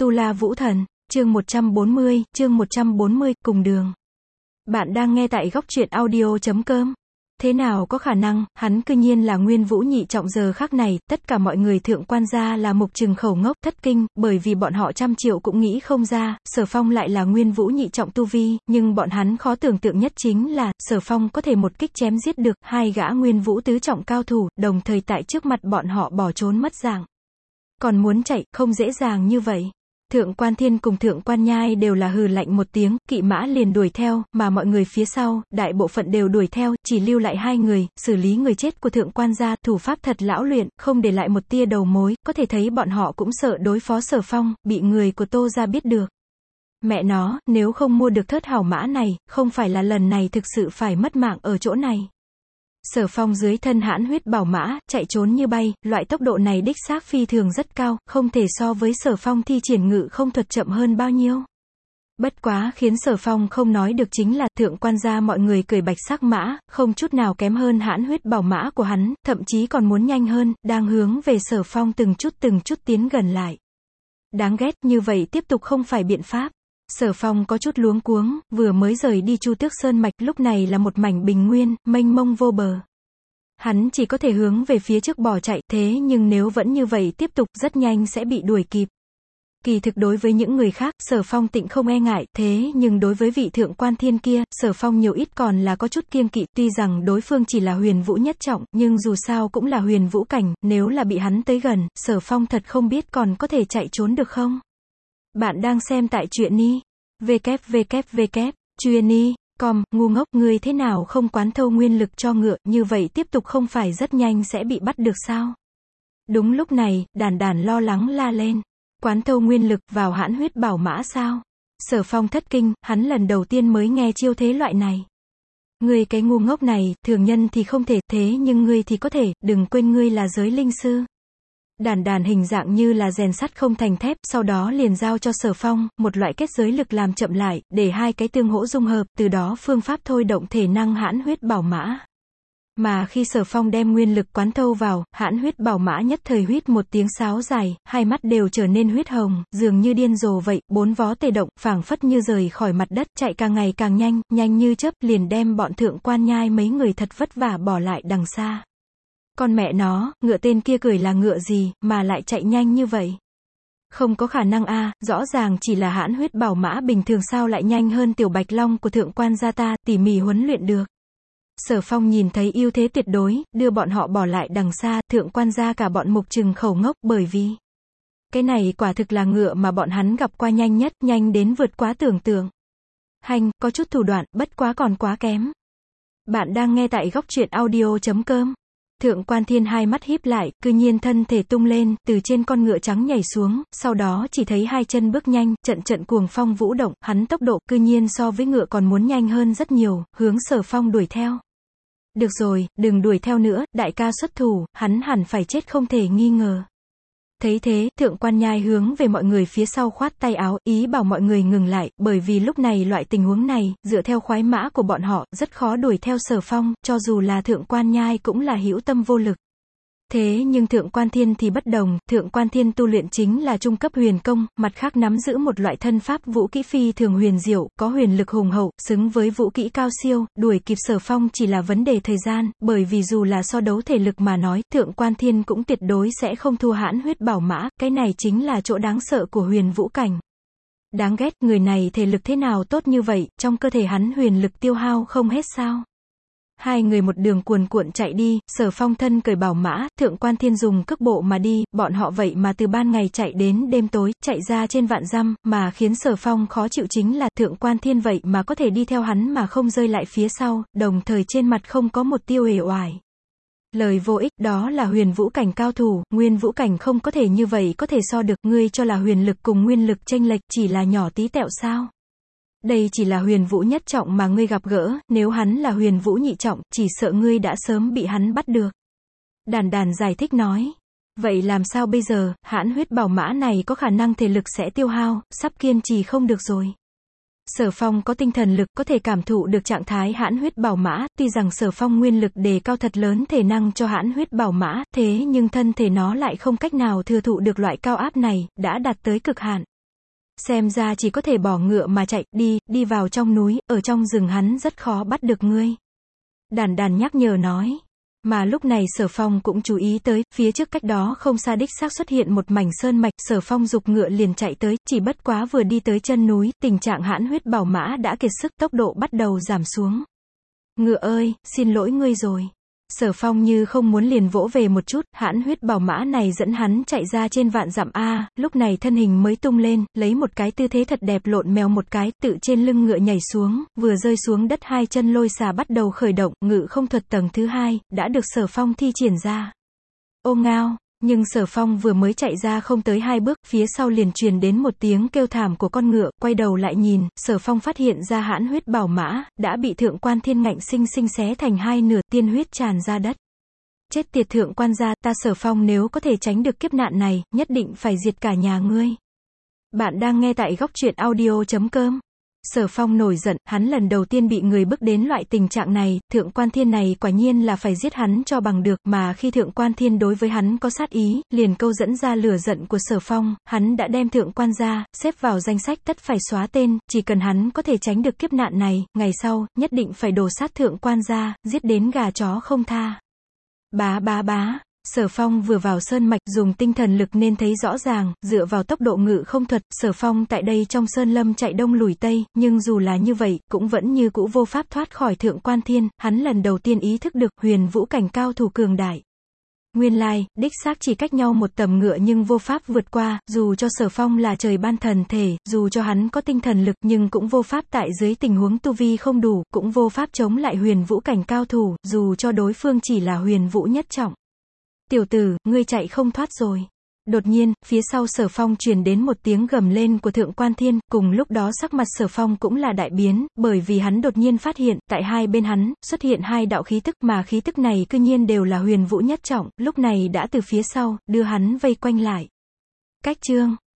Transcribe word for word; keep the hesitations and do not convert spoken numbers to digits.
Tu La Vũ Thần, chương một trăm bốn mươi, chương một trăm bốn mươi, cùng đường. Bạn đang nghe tại góc truyện audio chấm com. Thế nào có khả năng, hắn cư nhiên là Nguyên Vũ nhị trọng giờ khắc này, tất cả mọi người thượng quan gia là mục trừng khẩu ngốc, thất kinh, bởi vì bọn họ trăm triệu cũng nghĩ không ra, Sở Phong lại là Nguyên Vũ nhị trọng tu vi, nhưng bọn hắn khó tưởng tượng nhất chính là, Sở Phong có thể một kích chém giết được hai gã Nguyên Vũ tứ trọng cao thủ, đồng thời tại trước mặt bọn họ bỏ trốn mất dạng. Còn muốn chạy, không dễ dàng như vậy. Thượng quan Thiên cùng Thượng quan Nhai đều là hừ lạnh một tiếng, kỵ mã liền đuổi theo, mà mọi người phía sau, đại bộ phận đều đuổi theo, chỉ lưu lại hai người, xử lý người chết của Thượng quan gia, thủ pháp thật lão luyện, không để lại một tia đầu mối, có thể thấy bọn họ cũng sợ đối phó Sở Phong, bị người của Tô gia biết được. Mẹ nó, nếu không mua được thớt hảo mã này, không phải là lần này thực sự phải mất mạng ở chỗ này. Sở Phong dưới thân hãn huyết bảo mã, chạy trốn như bay, loại tốc độ này đích xác phi thường rất cao, không thể so với Sở Phong thi triển ngự không thuật chậm hơn bao nhiêu. Bất quá khiến Sở Phong không nói được chính là, thượng quan gia mọi người cười bạch sắc mã, không chút nào kém hơn hãn huyết bảo mã của hắn, thậm chí còn muốn nhanh hơn, đang hướng về Sở Phong từng chút từng chút tiến gần lại. Đáng ghét, như vậy tiếp tục không phải biện pháp. Sở Phong có chút luống cuống, vừa mới rời đi Chu Tước Sơn mạch, lúc này là một mảnh bình nguyên, mênh mông vô bờ. Hắn chỉ có thể hướng về phía trước bỏ chạy, thế nhưng nếu vẫn như vậy tiếp tục, rất nhanh sẽ bị đuổi kịp. Kỳ thực đối với những người khác, Sở Phong tịnh không e ngại, thế nhưng đối với vị Thượng quan Thiên kia, Sở Phong nhiều ít còn là có chút kiêng kỵ, tuy rằng đối phương chỉ là huyền vũ nhất trọng, nhưng dù sao cũng là huyền vũ cảnh, nếu là bị hắn tới gần, Sở Phong thật không biết còn có thể chạy trốn được không. Bạn đang xem tại truyện ni, www, truyện ni, com, ngu ngốc, ngươi thế nào không quán thâu nguyên lực cho ngựa, như vậy tiếp tục không phải rất nhanh sẽ bị bắt được sao? Đúng lúc này, Đàn Đàn lo lắng la lên, quán thâu nguyên lực vào hãn huyết bảo mã sao? Sở Phong thất kinh, hắn lần đầu tiên mới nghe chiêu thế loại này. Ngươi cái ngu ngốc này, thường nhân thì không thể, thế nhưng ngươi thì có thể, đừng quên ngươi là giới linh sư. Đàn Đàn hình dạng như là rèn sắt không thành thép, sau đó liền giao cho Sở Phong, một loại kết giới lực làm chậm lại, để hai cái tương hỗ dung hợp, từ đó phương pháp thôi động thể năng hãn huyết bảo mã. Mà khi Sở Phong đem nguyên lực quán thâu vào, hãn huyết bảo mã nhất thời huýt một tiếng sáo dài, hai mắt đều trở nên huyết hồng, dường như điên rồ vậy, bốn vó tê động, phảng phất như rời khỏi mặt đất, chạy càng ngày càng nhanh, nhanh như chớp, liền đem bọn Thượng quan Nhai mấy người thật vất vả bỏ lại đằng xa. Con mẹ nó, ngựa tên kia cười là ngựa gì, mà lại chạy nhanh như vậy? Không có khả năng a, rõ ràng chỉ là hãn huyết bảo mã bình thường sao lại nhanh hơn tiểu bạch long của thượng quan gia ta, tỉ mỉ huấn luyện được. Sở Phong nhìn thấy ưu thế tuyệt đối, đưa bọn họ bỏ lại đằng xa, thượng quan gia cả bọn mục trừng khẩu ngốc, bởi vì cái này quả thực là ngựa mà bọn hắn gặp qua nhanh nhất, nhanh đến vượt quá tưởng tượng. Hành, có chút thủ đoạn, bất quá còn quá kém. Bạn đang nghe tại góc truyện audio chấm com. Thượng quan Thiên hai mắt híp lại, cư nhiên thân thể tung lên, từ trên con ngựa trắng nhảy xuống, sau đó chỉ thấy hai chân bước nhanh, trận trận cuồng phong vũ động, hắn tốc độ, cư nhiên so với ngựa còn muốn nhanh hơn rất nhiều, hướng Sở Phong đuổi theo. Được rồi, đừng đuổi theo nữa, đại ca xuất thủ, hắn hẳn phải chết không thể nghi ngờ. Thấy thế, Thượng quan Nhai hướng về mọi người phía sau khoát tay áo, ý bảo mọi người ngừng lại, bởi vì lúc này loại tình huống này, dựa theo khoái mã của bọn họ, rất khó đuổi theo Sở Phong, cho dù là Thượng quan Nhai cũng là hữu tâm vô lực. Thế nhưng Thượng quan Thiên thì bất đồng, Thượng quan Thiên tu luyện chính là trung cấp huyền công, mặt khác nắm giữ một loại thân pháp vũ kỹ phi thường huyền diệu, có huyền lực hùng hậu, xứng với vũ kỹ cao siêu, đuổi kịp Sở Phong chỉ là vấn đề thời gian, bởi vì dù là so đấu thể lực mà nói, Thượng quan Thiên cũng tuyệt đối sẽ không thua hãn huyết bảo mã, cái này chính là chỗ đáng sợ của huyền vũ cảnh. Đáng ghét, người này thể lực thế nào tốt như vậy, trong cơ thể hắn huyền lực tiêu hao không hết sao? Hai người một đường cuồn cuộn chạy đi, Sở Phong thân cởi bảo mã, Thượng quan Thiên dùng cước bộ mà đi, bọn họ vậy mà từ ban ngày chạy đến đêm tối, chạy ra trên vạn dặm, mà khiến Sở Phong khó chịu chính là Thượng quan Thiên vậy mà có thể đi theo hắn mà không rơi lại phía sau, đồng thời trên mặt không có một tia uể oải. Lời vô ích, đó là huyền vũ cảnh cao thủ, nguyên vũ cảnh không có thể như vậy có thể so được, ngươi cho là huyền lực cùng nguyên lực chênh lệch chỉ là nhỏ tí tẹo sao? Đây chỉ là huyền vũ nhất trọng mà ngươi gặp gỡ, nếu hắn là huyền vũ nhị trọng, chỉ sợ ngươi đã sớm bị hắn bắt được. Đàn Đàn giải thích nói. Vậy làm sao bây giờ, hãn huyết bảo mã này có khả năng thể lực sẽ tiêu hao, sắp kiên trì không được rồi. Sở Phong có tinh thần lực, có thể cảm thụ được trạng thái hãn huyết bảo mã, tuy rằng Sở Phong nguyên lực đề cao thật lớn thể năng cho hãn huyết bảo mã, thế nhưng thân thể nó lại không cách nào thừa thụ được loại cao áp này, đã đạt tới cực hạn. Xem ra chỉ có thể bỏ ngựa mà chạy, đi, đi vào trong núi, ở trong rừng hắn rất khó bắt được ngươi. Đàn đàn nhắc nhở nói. Mà lúc này Sở Phong cũng chú ý tới, phía trước cách đó không xa đích xác xuất hiện một mảnh sơn mạch, Sở Phong giục ngựa liền chạy tới, chỉ bất quá vừa đi tới chân núi, tình trạng hãn huyết bảo mã đã kiệt sức, tốc độ bắt đầu giảm xuống. Ngựa ơi, xin lỗi ngươi rồi. Sở Phong như không muốn liền vỗ về một chút, hãn huyết bảo mã này dẫn hắn chạy ra trên vạn dặm a, lúc này thân hình mới tung lên, lấy một cái tư thế thật đẹp lộn mèo một cái, tự trên lưng ngựa nhảy xuống, vừa rơi xuống đất hai chân lôi xà bắt đầu khởi động, ngự không thuật tầng thứ hai, đã được Sở Phong thi triển ra. Ô ngao, nhưng Sở Phong vừa mới chạy ra không tới hai bước, phía sau liền truyền đến một tiếng kêu thảm của con ngựa, quay đầu lại nhìn, Sở Phong phát hiện ra hãn huyết bảo mã, đã bị thượng quan thiên ngạnh sinh sinh xé thành hai nửa, tiên huyết tràn ra đất. Chết tiệt thượng quan gia, ta Sở Phong nếu có thể tránh được kiếp nạn này, nhất định phải diệt cả nhà ngươi. Bạn đang nghe tại góc truyện audio chấm com. Sở Phong nổi giận, hắn lần đầu tiên bị người bức đến loại tình trạng này, thượng quan thiên này quả nhiên là phải giết hắn cho bằng được, mà khi thượng quan thiên đối với hắn có sát ý, liền câu dẫn ra lửa giận của Sở Phong, hắn đã đem thượng quan gia, xếp vào danh sách tất phải xóa tên, chỉ cần hắn có thể tránh được kiếp nạn này, ngày sau, nhất định phải đổ sát thượng quan gia, giết đến gà chó không tha. Bá bá bá. Sở Phong vừa vào sơn mạch dùng tinh thần lực nên thấy rõ ràng, dựa vào tốc độ ngự không thuật, Sở Phong tại đây trong sơn lâm chạy đông lùi tây, nhưng dù là như vậy, cũng vẫn như cũ vô pháp thoát khỏi thượng quan thiên, hắn lần đầu tiên ý thức được huyền vũ cảnh cao thủ cường đại. Nguyên lai, đích xác chỉ cách nhau một tầm ngựa nhưng vô pháp vượt qua, dù cho Sở Phong là trời ban thần thể, dù cho hắn có tinh thần lực nhưng cũng vô pháp tại dưới tình huống tu vi không đủ, cũng vô pháp chống lại huyền vũ cảnh cao thủ, dù cho đối phương chỉ là huyền vũ nhất trọng. Tiểu tử, ngươi chạy không thoát rồi. Đột nhiên, phía sau Sở Phong truyền đến một tiếng gầm lên của thượng quan thiên, cùng lúc đó sắc mặt Sở Phong cũng là đại biến, bởi vì hắn đột nhiên phát hiện, tại hai bên hắn, xuất hiện hai đạo khí tức, mà khí tức này cư nhiên đều là huyền vũ nhất trọng, lúc này đã từ phía sau, đưa hắn vây quanh lại. Cách chương